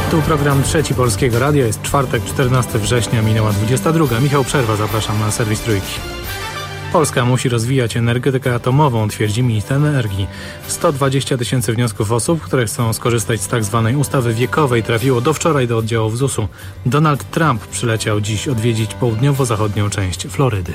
Tu program Trzeci Polskiego Radia. Jest czwartek, 14 września, minęła 22. Michał Przerwa, zapraszam na serwis Trójki. Polska musi rozwijać energetykę atomową, twierdzi minister energii. 120 000 wniosków osób, które chcą skorzystać z tzw. ustawy wiekowej, trafiło do wczoraj do oddziałów ZUS-u. Donald Trump przyleciał dziś odwiedzić południowo-zachodnią część Florydy.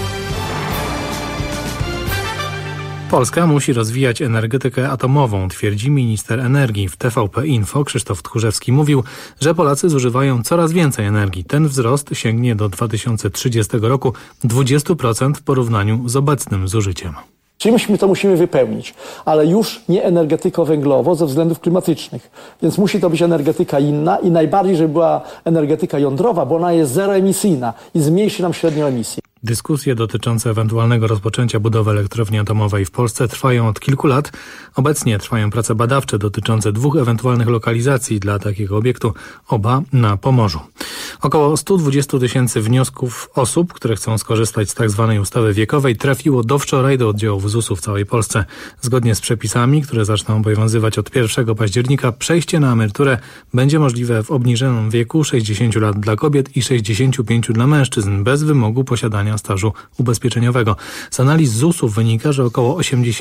Polska musi rozwijać energetykę atomową, twierdzi minister energii. W TVP Info Krzysztof Tchórzewski mówił, że Polacy zużywają coraz więcej energii. Ten wzrost sięgnie do 2030 roku 20% w porównaniu z obecnym zużyciem. Czyli my to musimy wypełnić, ale już nie energetyko-węglowo ze względów klimatycznych. Więc musi to być energetyka inna i najbardziej, żeby była energetyka jądrowa, bo ona jest zeroemisyjna i zmniejszy nam średnią emisję. Dyskusje dotyczące ewentualnego rozpoczęcia budowy elektrowni atomowej w Polsce trwają od kilku lat. Obecnie trwają prace badawcze dotyczące 2 ewentualnych lokalizacji dla takiego obiektu, oba na Pomorzu. Około 120 000 wniosków osób, które chcą skorzystać z tzw. ustawy wiekowej, trafiło do wczoraj do oddziałów ZUS-u w całej Polsce. Zgodnie z przepisami, które zaczną obowiązywać od 1 października, przejście na emeryturę będzie możliwe w obniżonym wieku 60 lat dla kobiet i 65 dla mężczyzn, bez wymogu posiadania stażu ubezpieczeniowego. Z analiz ZUS-u wynika, że około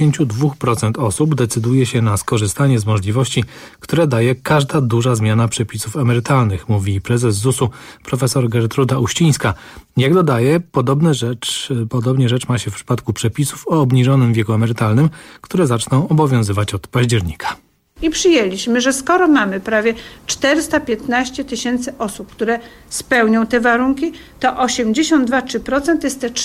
82% osób decyduje się na skorzystanie z możliwości, które daje każda duża zmiana przepisów emerytalnych, mówi prezes ZUS-u profesor Gertruda Uścińska. Jak dodaje, podobnie rzecz ma się w przypadku przepisów o obniżonym wieku emerytalnym, które zaczną obowiązywać od października. I przyjęliśmy, że skoro mamy prawie 415 000 osób, które spełnią te warunki, to 82% jest te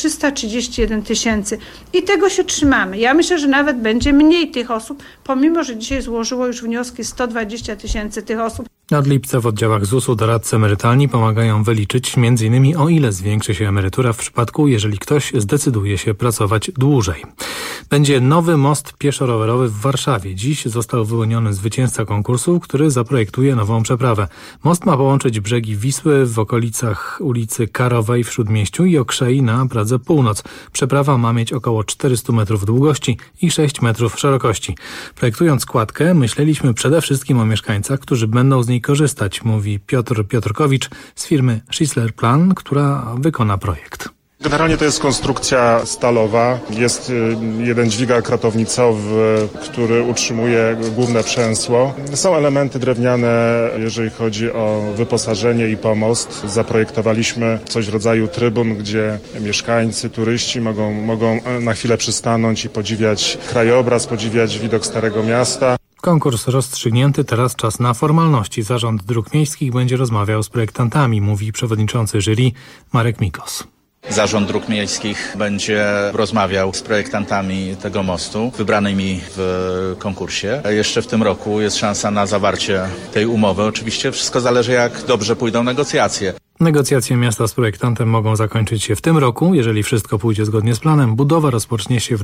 331 000. I tego się trzymamy. Ja myślę, że nawet będzie mniej tych osób, pomimo że dzisiaj złożyło już wnioski 120 000 tych osób. Od lipca w oddziałach ZUS-u doradcy emerytalni pomagają wyliczyć m.in. o ile zwiększy się emerytura w przypadku, jeżeli ktoś zdecyduje się pracować dłużej. Będzie nowy most pieszo-rowerowy w Warszawie. Dziś został wyłoniony zwycięzca konkursu, który zaprojektuje nową przeprawę. Most ma połączyć brzegi Wisły w okolicach ulicy Karowej w Śródmieściu i Okrzei na Pradze Północ. Przeprawa ma mieć około 400 metrów długości i 6 metrów szerokości. Projektując składkę, myśleliśmy przede wszystkim o mieszkańcach, którzy będą z niej korzystać, mówi Piotr Piotrkowicz z firmy Schisler Plan, która wykona projekt. Generalnie to jest konstrukcja stalowa. Jest jeden dźwigak kratownicowy, który utrzymuje główne przęsło. Są elementy drewniane, jeżeli chodzi o wyposażenie i pomost. Zaprojektowaliśmy coś w rodzaju trybun, gdzie mieszkańcy, turyści mogą na chwilę przystanąć i podziwiać krajobraz, podziwiać widok Starego Miasta. Konkurs rozstrzygnięty, teraz czas na formalności. Zarząd Dróg Miejskich będzie rozmawiał z projektantami, mówi przewodniczący jury Marek Mikos. Zarząd Dróg Miejskich będzie rozmawiał z projektantami tego mostu, wybranymi w konkursie. Jeszcze w tym roku jest szansa na zawarcie tej umowy. Oczywiście wszystko zależy, jak dobrze pójdą negocjacje. Negocjacje miasta z projektantem mogą zakończyć się w tym roku. Jeżeli wszystko pójdzie zgodnie z planem, budowa rozpocznie się w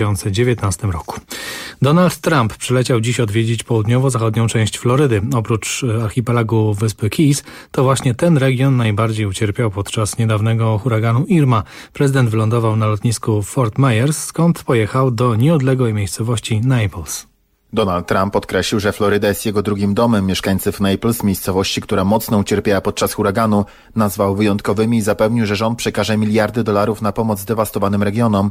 2019 roku. Donald Trump przyleciał dziś odwiedzić południowo-zachodnią część Florydy. Oprócz archipelagu wyspy Keys, to właśnie ten region najbardziej ucierpiał podczas niedawnego huraganu Irma. Prezydent wylądował na lotnisku Fort Myers, skąd pojechał do nieodległej miejscowości Naples. Donald Trump podkreślił, że Floryda jest jego drugim domem. Mieszkańcy w Naples, miejscowości, która mocno ucierpiała podczas huraganu, nazwał wyjątkowymi i zapewnił, że rząd przekaże miliardy dolarów na pomoc zdewastowanym regionom.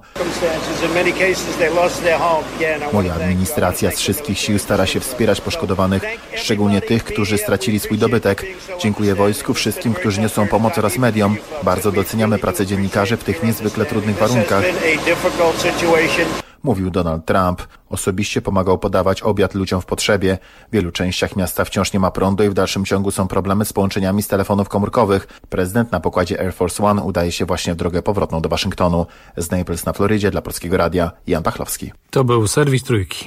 Moja administracja z wszystkich sił stara się wspierać poszkodowanych, szczególnie tych, którzy stracili swój dobytek. Dziękuję wojsku, wszystkim, którzy niosą pomoc oraz mediom. Bardzo doceniamy pracę dziennikarzy w tych niezwykle trudnych warunkach. Mówił Donald Trump. Osobiście pomagał podawać obiad ludziom w potrzebie. W wielu częściach miasta wciąż nie ma prądu i w dalszym ciągu są problemy z połączeniami z telefonów komórkowych. Prezydent na pokładzie Air Force One udaje się właśnie w drogę powrotną do Waszyngtonu. Z Naples na Florydzie dla Polskiego Radia Jan Pachlowski. To był serwis Trójki.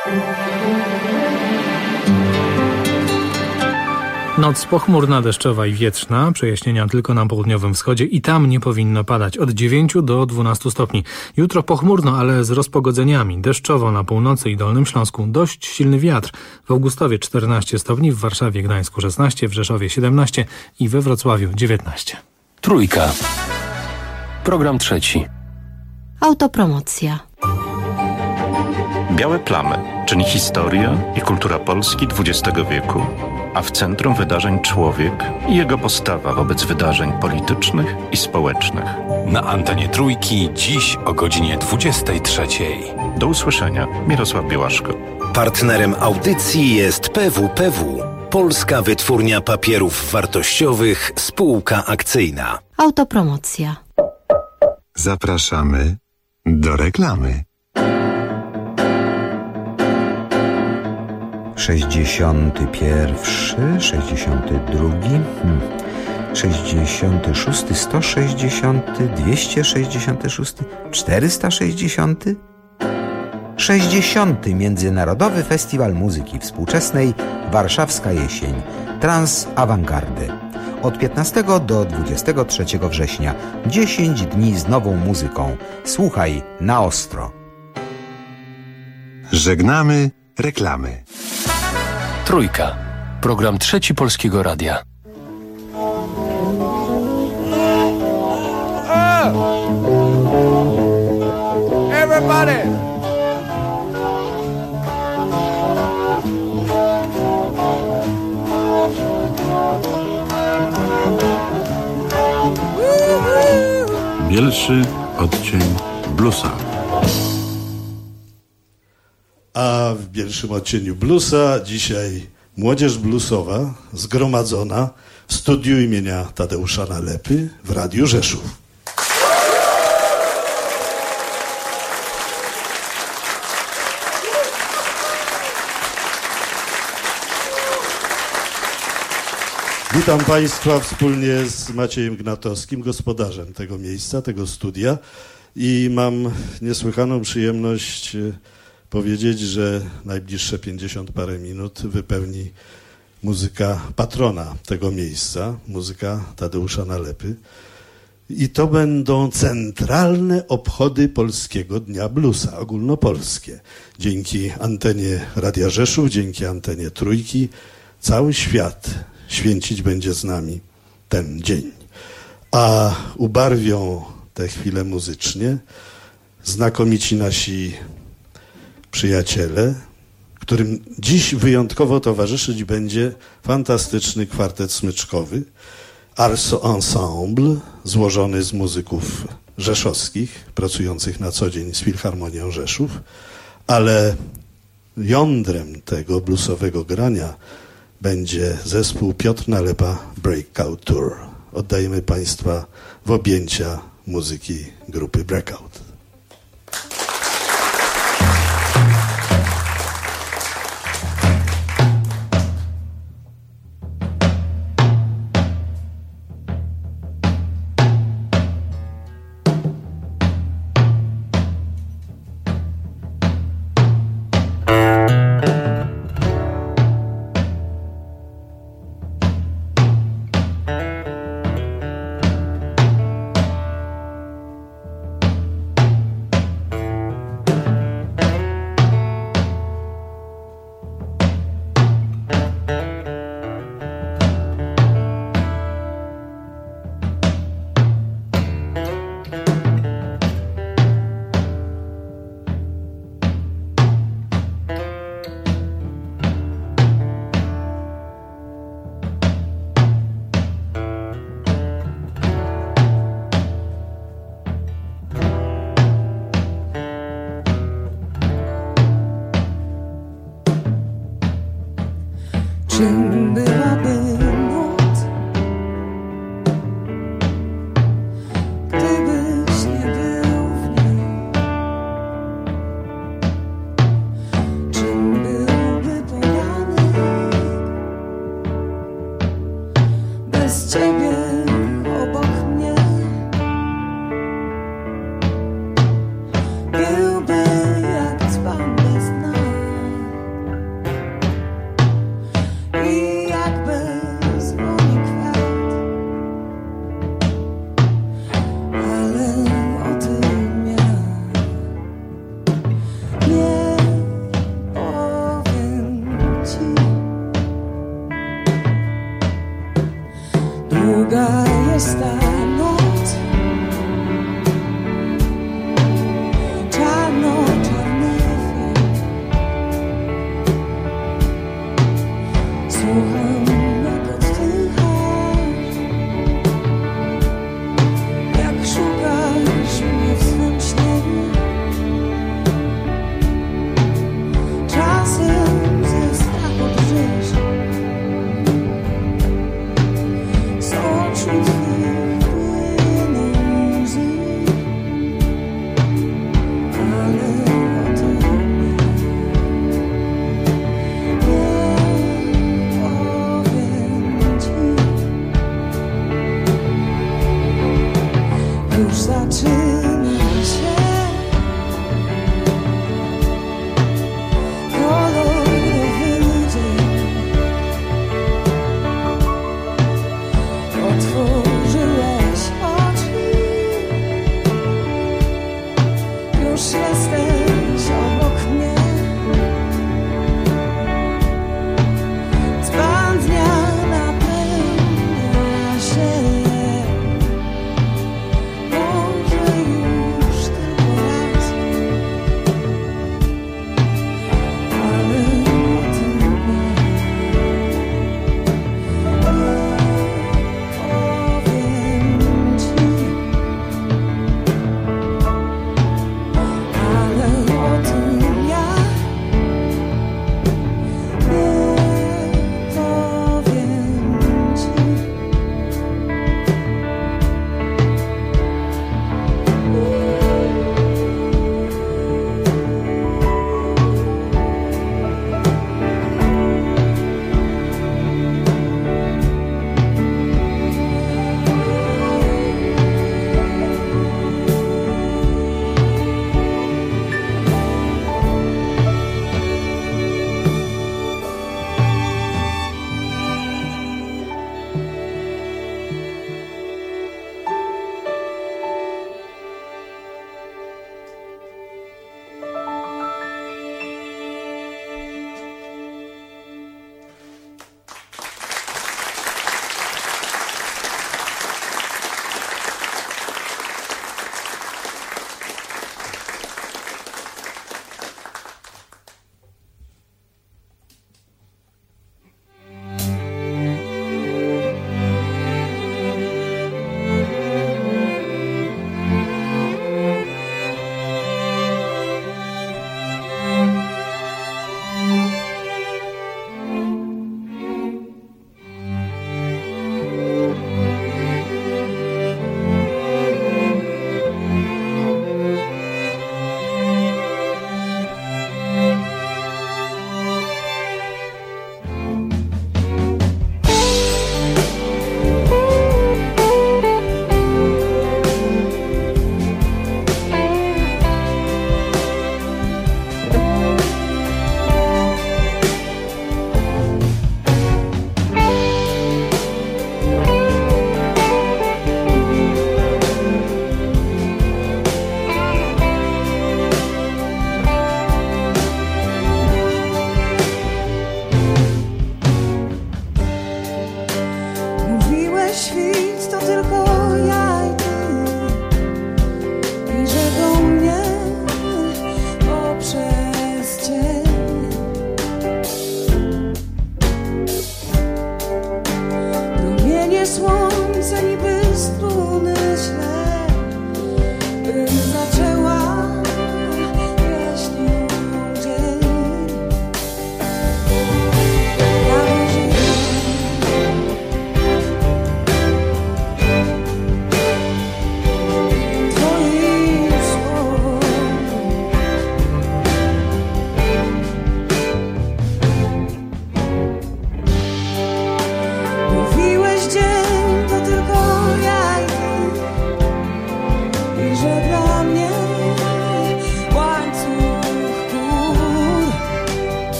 Noc pochmurna, deszczowa i wietrzna. Przejaśnienia tylko na południowym wschodzie i tam nie powinno padać. Od 9 do 12 stopni. Jutro pochmurno, ale z rozpogodzeniami. Deszczowo na północy i Dolnym Śląsku. Dość silny wiatr. W Augustowie 14 stopni, w Warszawie, Gdańsku 16, w Rzeszowie 17 i we Wrocławiu 19. Trójka. Program trzeci. Autopromocja. Białe plamy, czyli historia i kultura Polski XX wieku. a w centrum wydarzeń człowiek i jego postawa wobec wydarzeń politycznych i społecznych. Na antenie Trójki dziś o godzinie 23. Do usłyszenia. Mirosław Białaszko. Partnerem audycji jest PWPW, Polska Wytwórnia Papierów Wartościowych, spółka akcyjna. Autopromocja. Zapraszamy do reklamy. 61, 62, 66, 160, 266, 460, 60. Międzynarodowy Festiwal Muzyki Współczesnej Warszawska Jesień Trans Awangardy. Od 15 do 23 września 10 dni z nową muzyką. Słuchaj na ostro. Żegnamy reklamy. Trójka. Program Trzeci Polskiego Radia. Everybody! Bielszy odcień bluesa. A w pierwszym odcieniu bluesa dzisiaj młodzież bluesowa zgromadzona w studiu imienia Tadeusza Nalepy w Radiu Rzeszów. Witam Państwa wspólnie z Maciejem Gnatowskim, gospodarzem tego miejsca, tego studia, i mam niesłychaną przyjemność powiedzieć, że najbliższe 50 parę minut wypełni muzyka patrona tego miejsca, muzyka Tadeusza Nalepy. I to będą centralne obchody Polskiego Dnia Bluesa, ogólnopolskie. Dzięki antenie Radia Rzeszów, dzięki antenie Trójki, cały świat święcić będzie z nami ten dzień. A ubarwią tę chwilę muzycznie znakomici nasi przyjaciele, którym dziś wyjątkowo towarzyszyć będzie fantastyczny kwartet smyczkowy Arso Ensemble, złożony z muzyków rzeszowskich, pracujących na co dzień z Filharmonią Rzeszów, ale jądrem tego bluesowego grania będzie zespół Piotr Nalepa Breakout Tour. Oddajemy Państwa w objęcia muzyki grupy Breakout. Czym byłaby noc, gdybyś nie był w niej? Czym byłby poranek bez ciebie obok mnie? Byłby jak dzban bez dna i jak bezwolny kwiat, ale o tym ja nie powiem ci. Długa jest ta noc, czarno-czarny wiek. Słucham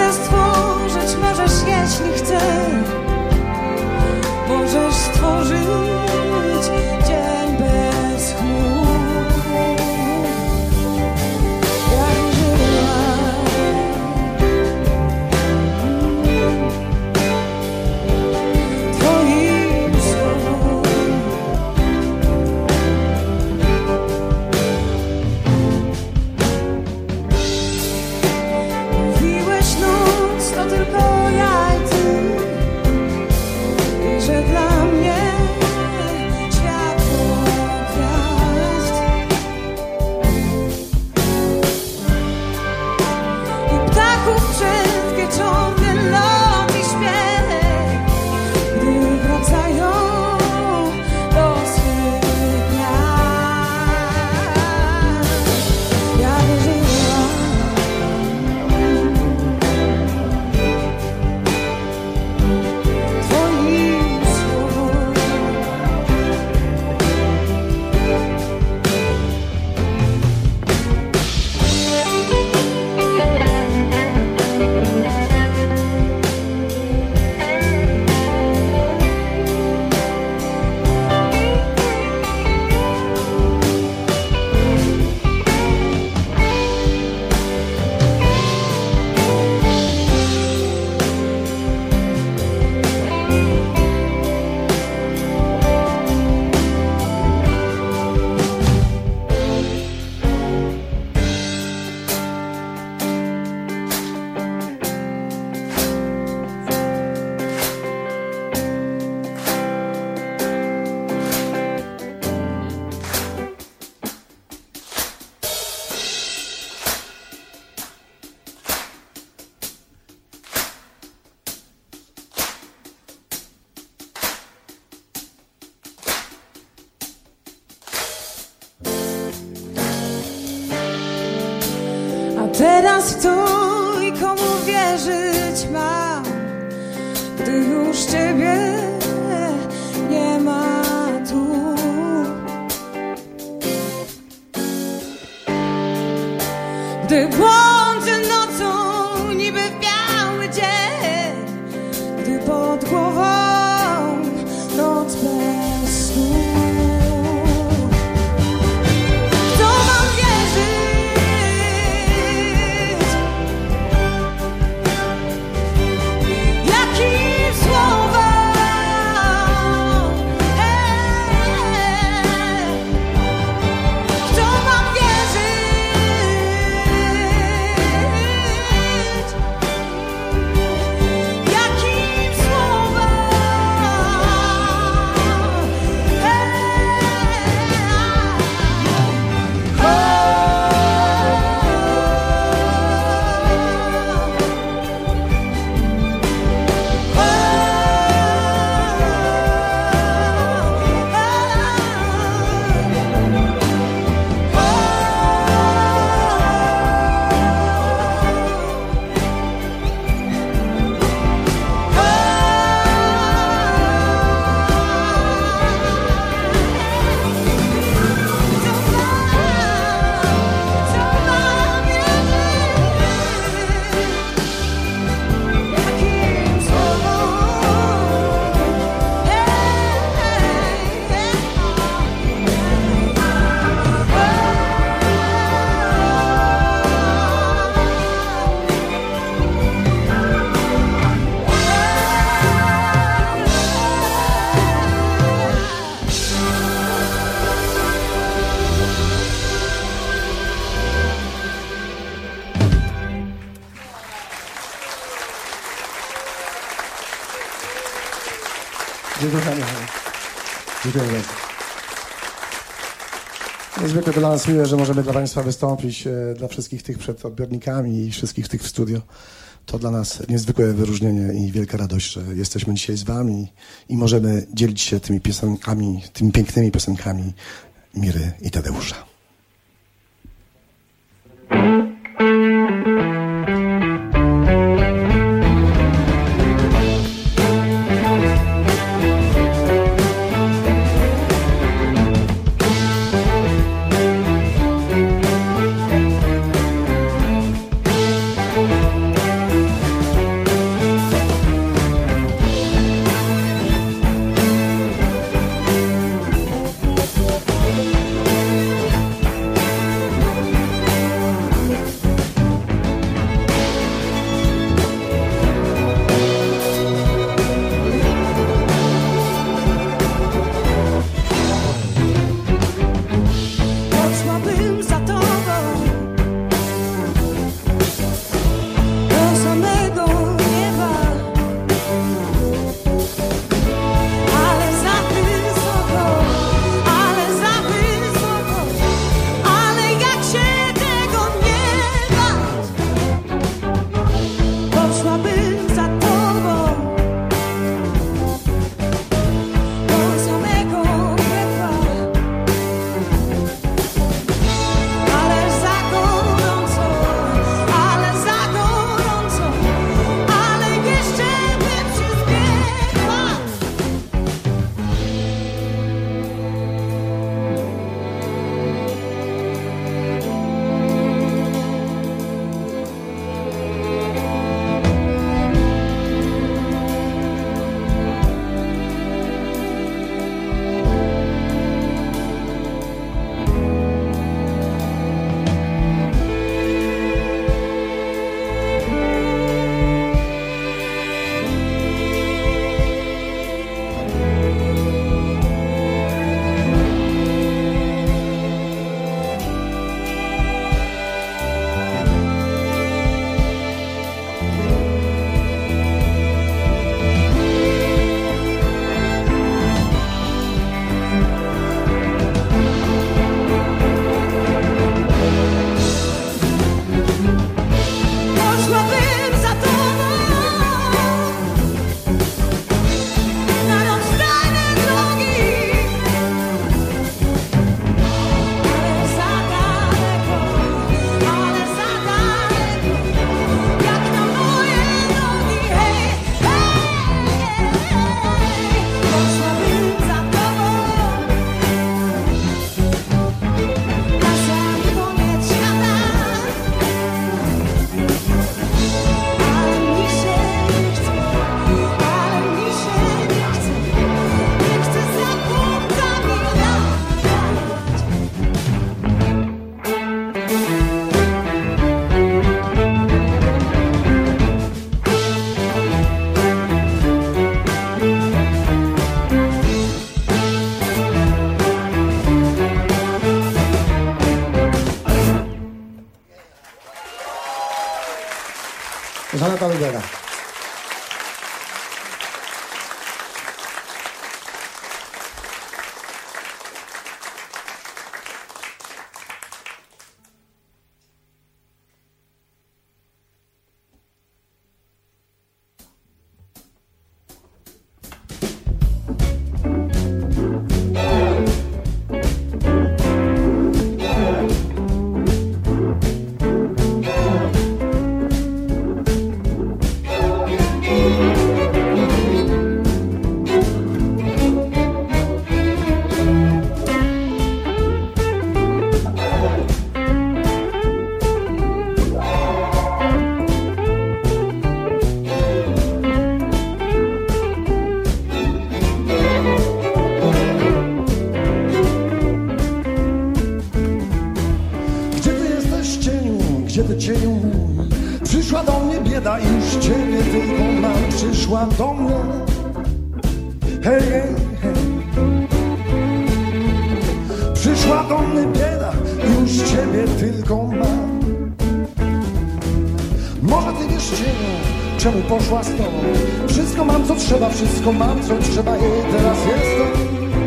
Możesz stworzyć, możesz jeśli chcesz. Możesz stworzyć dzień bez chmur. Jak żyłam Twoim słowom. Mówiłeś noc to tylko ja i ty, i że dla mnie światło gwiazd i ptaków przedwieczorny lot i śpiew, gdy wracają do swych gniazd. Ja wierzyłam Twoim słowom. A teraz w co i komu wierzyć mam, gdy już Ciebie nie ma tu. Gdy błądzę nocą niby w biały dzień, gdy pod głową noc bez snu. Kto mam wierzyć? Jakim słowom? Kto mam wierzyć? Jakim słowom? Dziękuję bardzo. Dziękuję bardzo. Niezwykle to dla nas miłe, że możemy dla Państwa wystąpić, dla wszystkich tych przed odbiornikami i wszystkich tych w studio. To dla nas niezwykłe wyróżnienie i wielka radość, że jesteśmy dzisiaj z Wami i możemy dzielić się tymi piosenkami, tymi pięknymi piosenkami Miry i Tadeusza. Żaneta Lubera. Przyszła do mnie bieda i już ciebie tylko mam. Przyszła do mnie, hej, hej, hej. Przyszła do mnie bieda i już ciebie tylko mam. Może ty wiesz cieniu, czemu poszła z tobą? Wszystko mam co trzeba, wszystko mam co trzeba i teraz jestem,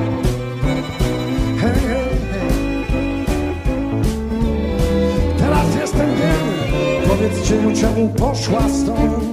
hej, hej, hej. Teraz jestem biedny. Powiedz cieniu, czemu poszła stąd?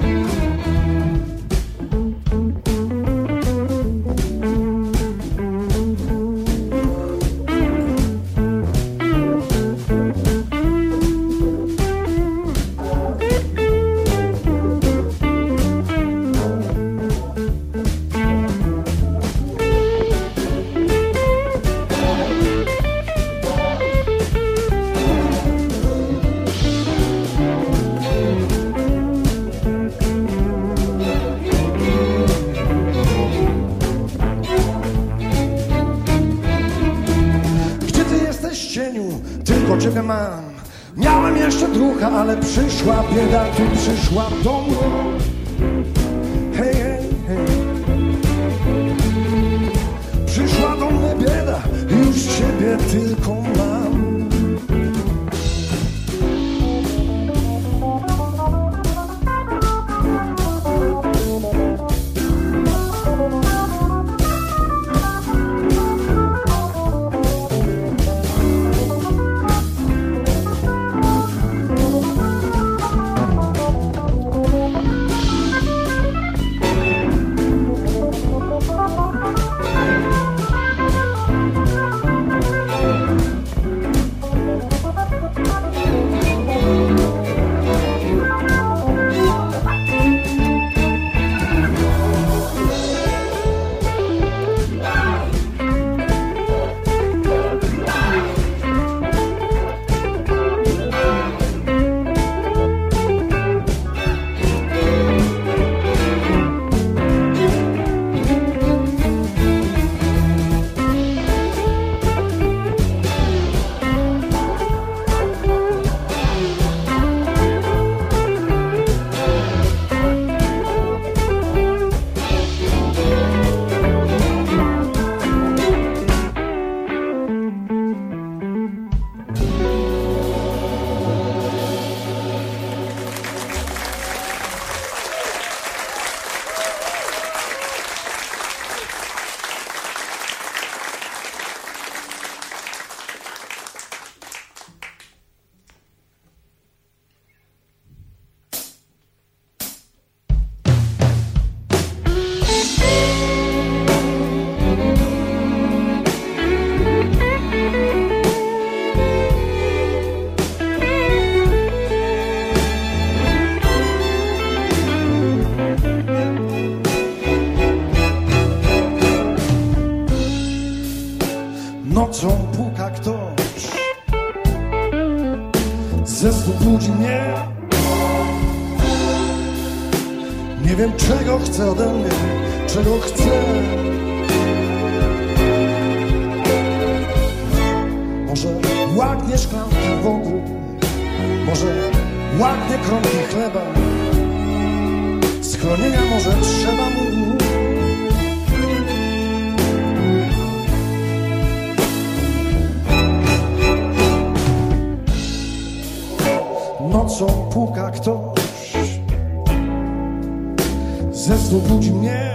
Ciebie mam. Miałem jeszcze druga, ale przyszła bieda, tu przyszła do mnie. Hej, hej, hej. Przyszła do mnie bieda, już ciebie tylko mam. Nocą puka ktoś, ze snu budzi mnie. Nie wiem czego chce ode mnie, czego chce. Może łaknie szklanki wody, może łaknie kromki chleba, schronienia może trzeba mu. Nocą puka ktoś, ze snu budzi mnie.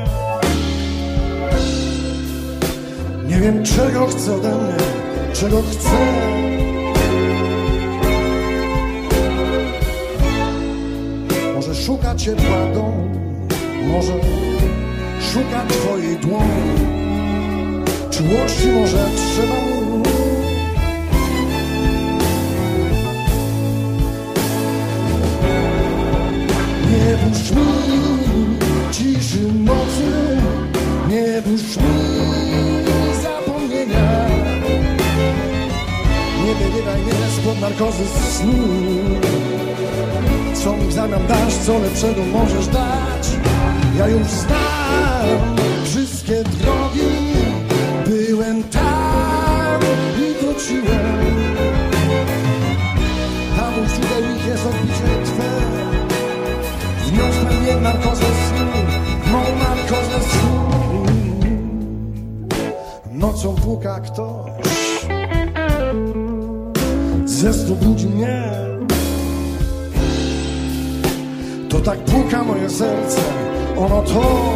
Nie wiem czego chce ode mnie, czego chce. Może szuka ciepła domu, może szuka twojej dłoni. Czułości może trzeba mu. Nie puść mi ciszy nocy, nie puść mi zapomnienia. Nie wyrywaj mnie spod narkozy snu. Co mi w zamian dasz, co lepszego możesz dać? Ja już znam wszystkie drogi, byłem tam i wróciłem. Tam u źródeł ich jest odbicie Twe. Wniosłem mnie narkozę snu, mą narkozę snu. Nocą puka ktoś, ze snu budzi mnie. To tak puka moje serce, ono to.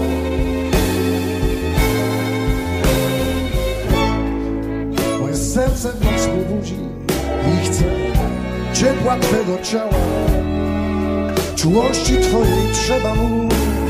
Moje serce w noc mnie budzi i chce ciepła Twego ciała. Czułości Twojej trzeba mu.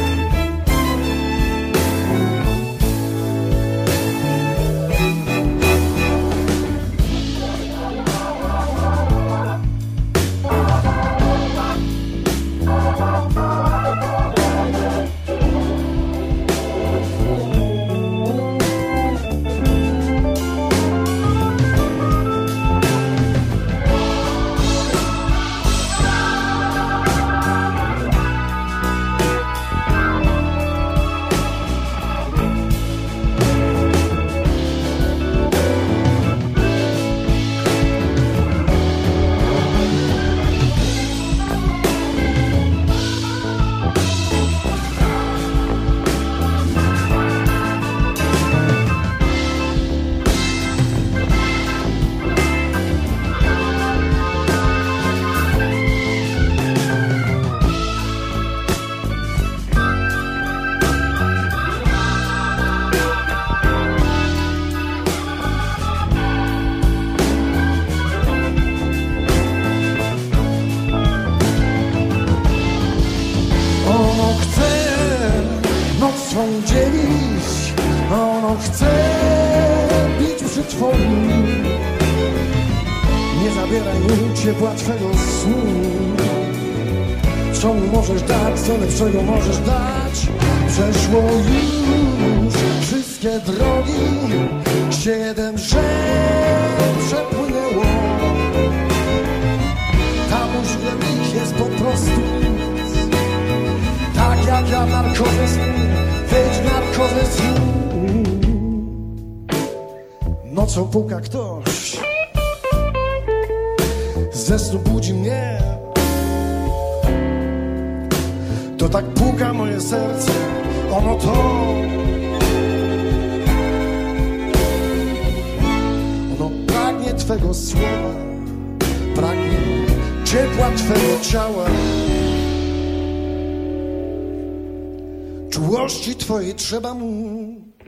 Ciepła Twego snu. Co mu możesz dać, co lepszego możesz dać? Przeszło już wszystkie drogi, gdzie jeden brzeg przepłynęło. Tam u źródeł ich jest po prostu nic. Tak jak ja w narkozę snu, wejdź w narkozę snu. Nocą puka ktoś, ze snu budzi mnie. To tak puka moje serce, ono to. Ono pragnie Twego słowa, pragnie ciepła Twego ciała. Czułości Twojej trzeba mu.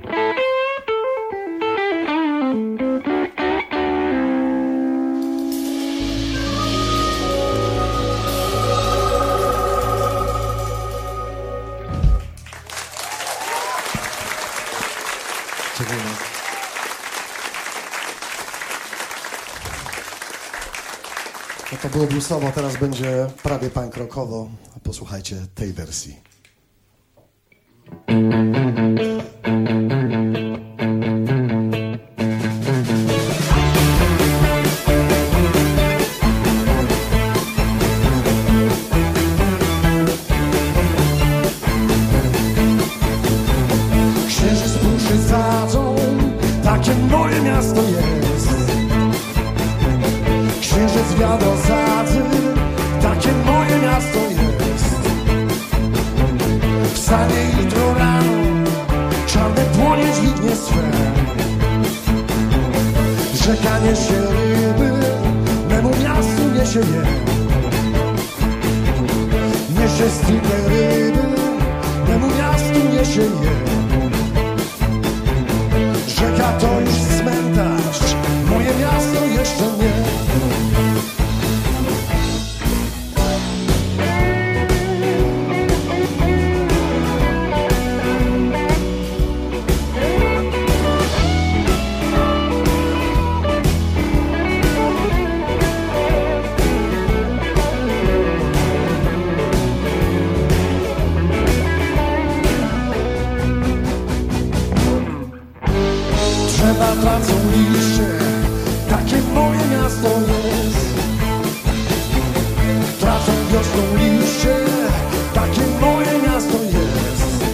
No to było bluesowo, teraz będzie prawie punk rockowo. Posłuchajcie tej wersji. Księżyc puszy sadzą, takie moje miasto jest. kwiat osadzę, takie moje miasto jest. Wstanie jutro rano, czarne dłonie dźwignie swe. Rzeka niesie ryby, memu miastu niesie je. Niesie stygę ryby, memu miastu niesie je. Rzeka to już cmentarz, moje miasto jeszcze nie. Drzewa tracą liście, takie moje miasto jest. Tracą wiosną liście, takie moje miasto jest.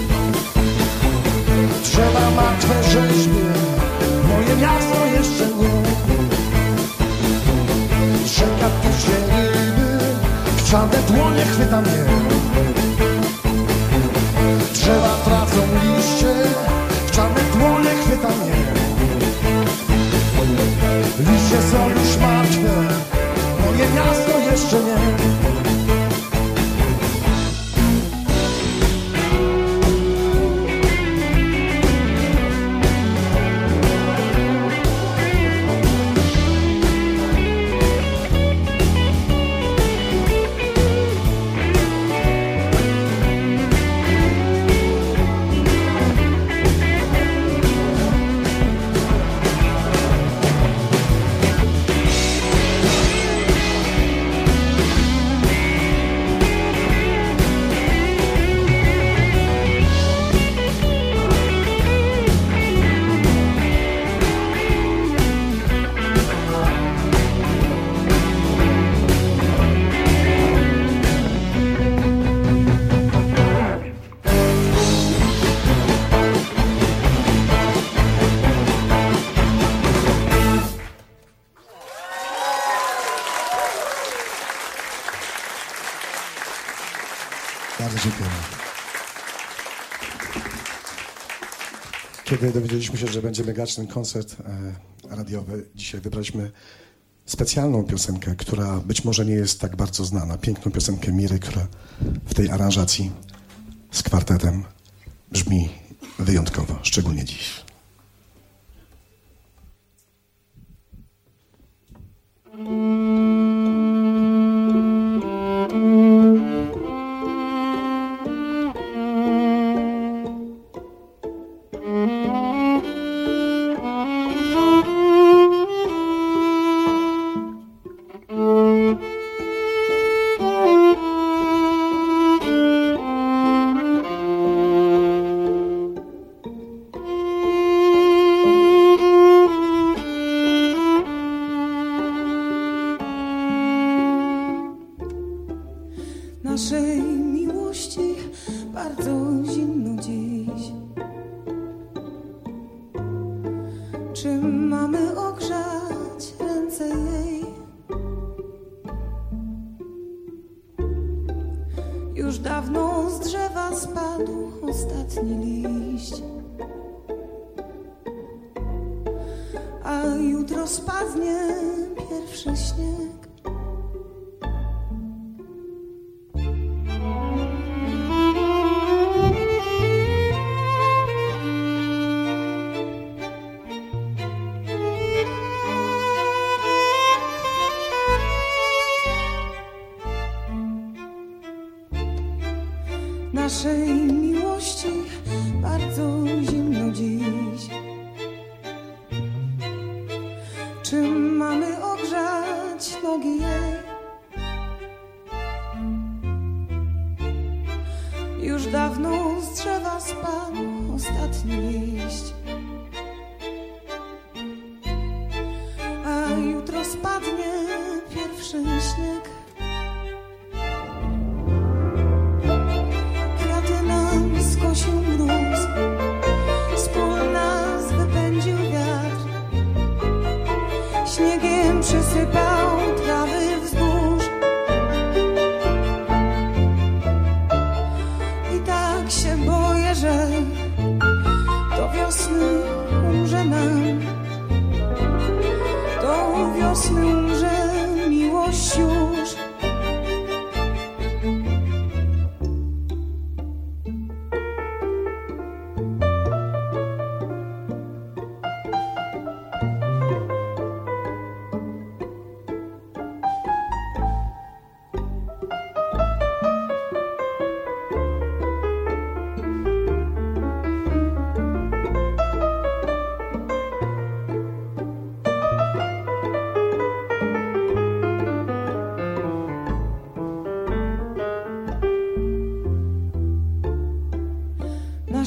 Drzewa martwe rzeźbie, moje miasto jeszcze nie. Rzeka pisze ryby, w czarne dłonie chwyta mnie. Drzewa tracą liście, w czarne dłonie chwyta mnie. Liście są już martwe, moje miasto jeszcze nie. Bardzo dziękujemy. Kiedy dowiedzieliśmy się, że będzie megaczny koncert radiowy, dzisiaj wybraliśmy specjalną piosenkę, która być może nie jest tak bardzo znana. Piękną piosenkę Miry, która w tej aranżacji z kwartetem brzmi wyjątkowo, szczególnie dziś. Naszej miłości bardzo zimno dziś. Czym mamy ogrzać ręce jej? Już dawno z drzewa spadł ostatni liść, a jutro spadnie pierwszy śnieg. Naszej miłości bardzo zimno dziś. Czym mamy ogrzać nogi jej? Już dawno z drzewa spadł ostatni liść, a jutro spadnie pierwszy śnieg. Skosił mróz, z pól nas wypędził wiatr, śniegiem przysypał trawy w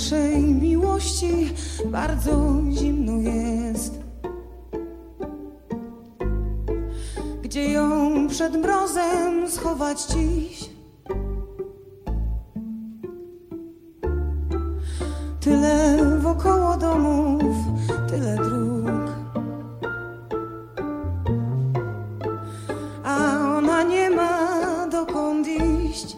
naszej miłości bardzo zimno jest. Gdzie ją przed mrozem schować dziś? Tyle wokoło domów, tyle dróg, a ona nie ma dokąd iść.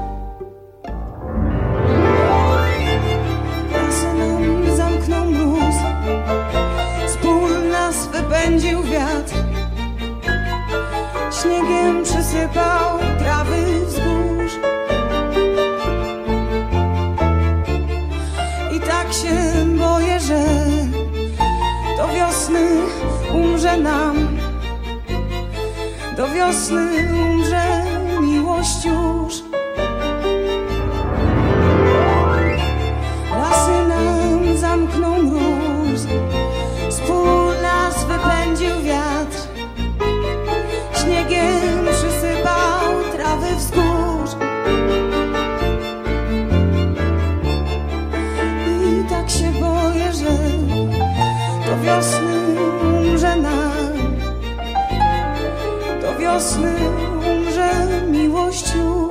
Lasy nam zamknął mróz, z pól nas wypędził wiatr, śniegiem przysypał trawy wzgórz. I tak się boję, że do wiosny umrze nam, do wiosny umrze miłość już. Lasy nam zamknął mróz, z pól nas wypędził wiatr, śniegiem przysypał trawy wzgórz. I tak się boję, że do wiosny umrze nam, do wiosny umrze miłość już.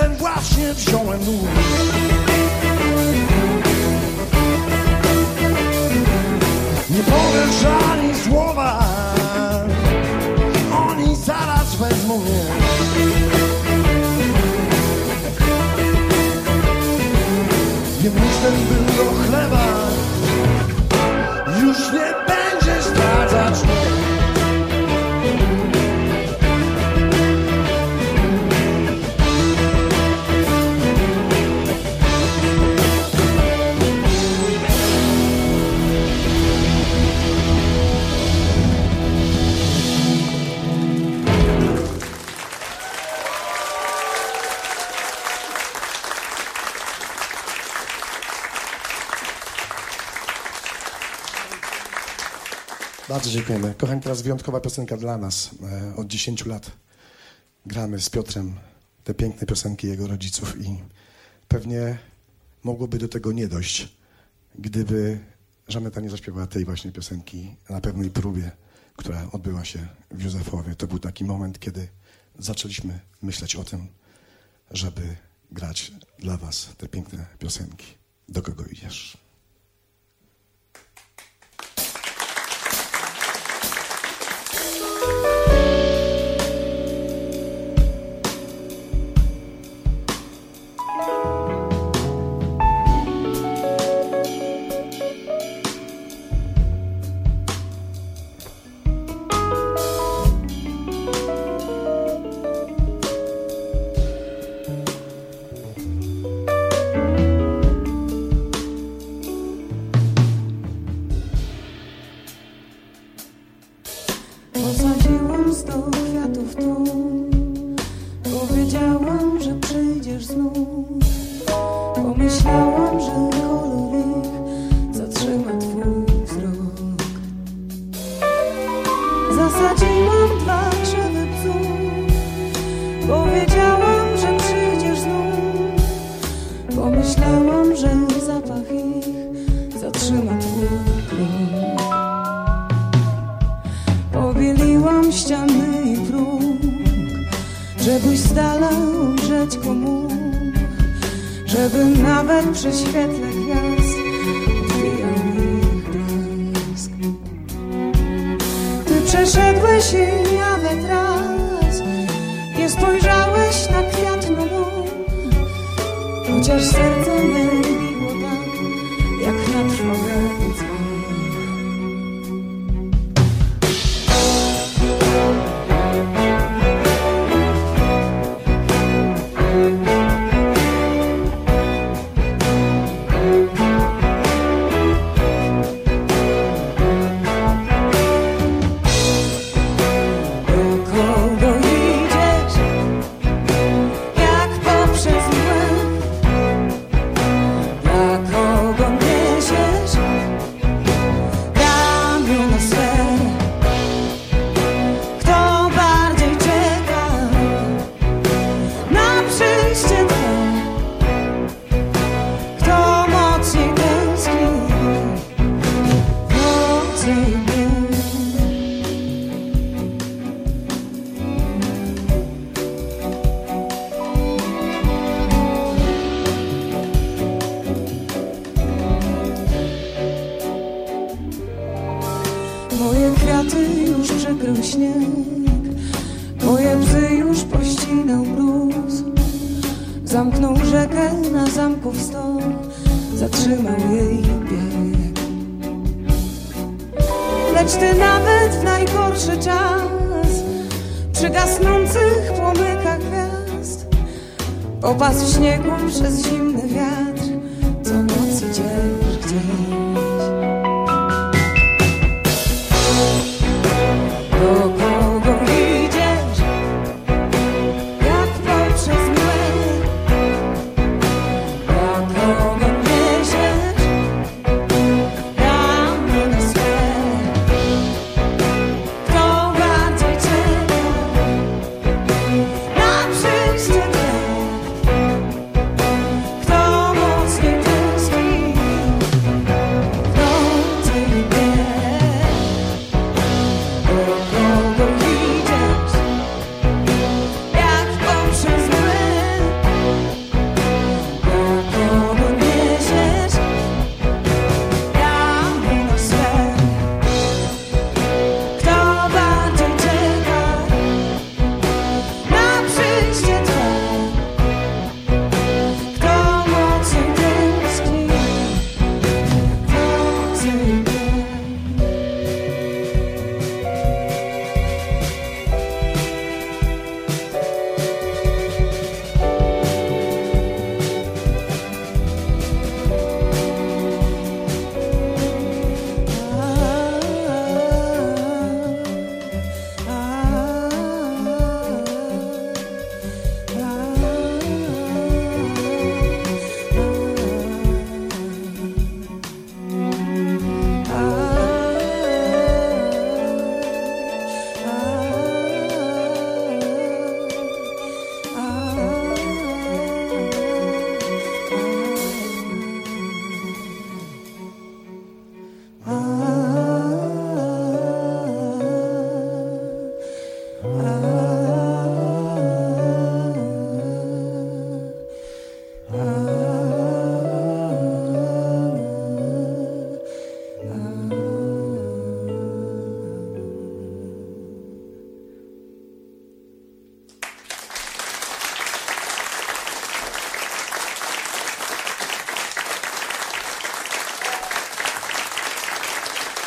jeden właśnie wziąłem nóż. Nie powiesz ani słowa, oni zaraz wezmą mnie. Jem już ten był do chleba, już nie będziesz zdradzać mnie. Bardzo dziękujemy. Kochani, teraz wyjątkowa piosenka dla nas. Od 10 lat gramy z Piotrem te piękne piosenki jego rodziców i pewnie mogłoby do tego nie dojść, gdyby Żaneta nie zaśpiewała tej właśnie piosenki na pewnej próbie, która odbyła się w Józefowie. To był taki moment, kiedy zaczęliśmy myśleć o tym, żeby grać dla was te piękne piosenki. Do kogo idziesz? Posadziłam 100 kwiatów tu, powiedziałam, że przyjdziesz znów. Pomyślałam, że kolor ich zatrzyma twój wzrok. Zasadziłam 2 krzewy psów, powiedziałam, że przyjdziesz znów. Pomyślałam, że zapach ich zatrzyma twój krok. Pobieliłam ściany i próg, żebyś z dala ujrzeć komu, żeby nawet przy świetle gwiazd odbijał ich blask. Ty przeszedłeś i nawet raz nie spojrzałeś na kwiat nowy, chociaż serce me biło tak, jak na trwogę dzwon. Moje kwiaty już przykrył śnieg, moje bzy już pościnał mróz. Zamknął rzekę na zamków stok, zatrzymał jej bieg. Lecz ty nawet w najgorszy czas, przy gasnących płomykach gwiazd, popas w śniegu przez zimny wiatr, co noc idziesz gdzieś. Do kogo idziesz, jak poprzez mgłę? Dla kogo niesiesz ramiona swe? Kto bardziej czeka na przyjście Twe? Kto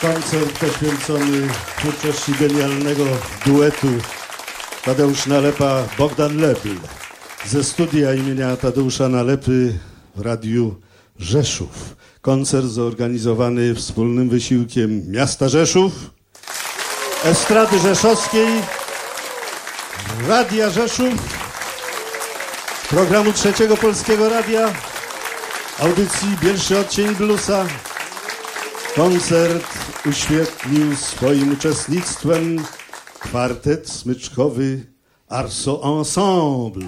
Koncert poświęcony twórczości genialnego duetu Tadeusz Nalepa, Bogdan Lepl ze studia imienia Tadeusza Nalepy w Radiu Rzeszów. Koncert zorganizowany wspólnym wysiłkiem miasta Rzeszów, Estrady Rzeszowskiej, Radia Rzeszów, programu Trzeciego Polskiego Radia, audycji Pierwszy Odcień Bluesa. Koncert uświetlił swoim uczestnictwem kwartet smyczkowy Arso Ensemble.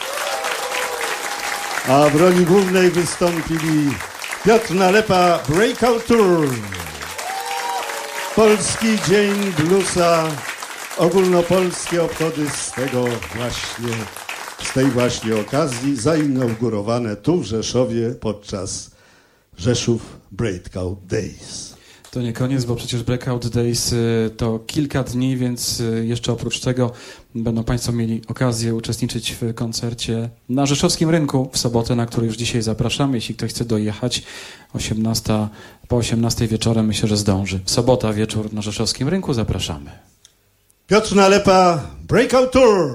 A w roli głównej wystąpili Piotr Nalepa Breakout Tour, Polski Dzień Bluesa, ogólnopolskie obchody z tej właśnie okazji zainaugurowane tu w Rzeszowie podczas Rzeszów Breakout Days. To nie koniec, bo przecież Breakout Days to kilka dni, więc jeszcze oprócz tego będą Państwo mieli okazję uczestniczyć w koncercie na Rzeszowskim Rynku w sobotę, na który już dzisiaj zapraszamy. Jeśli ktoś chce dojechać, po 18 wieczorem myślę, że zdąży. Sobota, wieczór na Rzeszowskim Rynku, zapraszamy. Piotr Nalepa, Breakout Tour!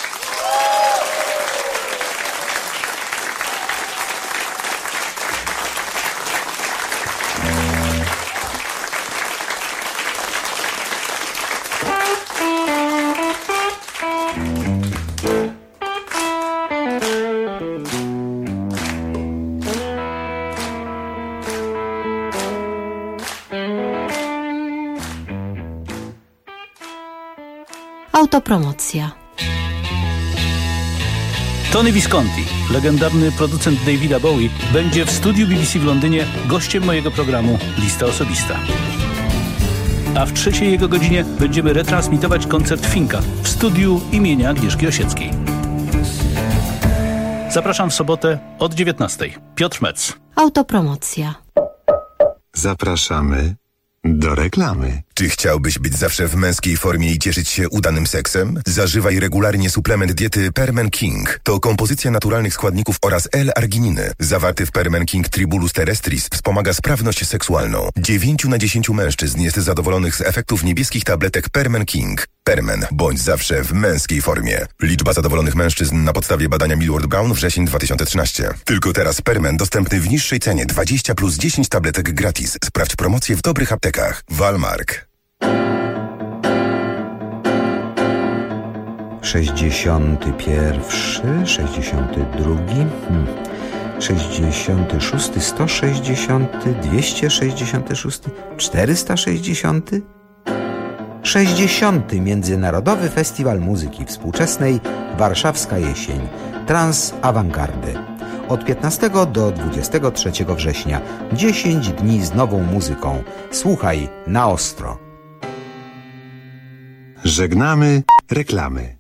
Autopromocja. Tony Visconti, legendarny producent Davida Bowie, będzie w studiu BBC w Londynie gościem mojego programu Lista Osobista. A w trzeciej jego godzinie będziemy retransmitować koncert Finka w studiu imienia Agnieszki Osieckiej. Zapraszam w sobotę od 19:00. Piotr Metz. Autopromocja. Zapraszamy do reklamy. Czy chciałbyś być zawsze w męskiej formie i cieszyć się udanym seksem? Zażywaj regularnie suplement diety Permen King. To kompozycja naturalnych składników oraz L-argininy. Zawarty w Permen King Tribulus terrestris wspomaga sprawność seksualną. 9 na 10 mężczyzn jest zadowolonych z efektów niebieskich tabletek Permen King. Permen. Bądź zawsze w męskiej formie. Liczba zadowolonych mężczyzn na podstawie badania Millward Brown wrzesień 2013. Tylko teraz Permen dostępny w niższej cenie 20 plus 10 tabletek gratis. Sprawdź promocję w dobrych aptekach. Walmark. 61, 62, 66, 160, 266, 460, 60. Międzynarodowy Festiwal Muzyki Współczesnej Warszawska Jesień Trans Awangardy. Od 15 do 23 września 10 dni z nową muzyką. Słuchaj na ostro. Żegnamy reklamy.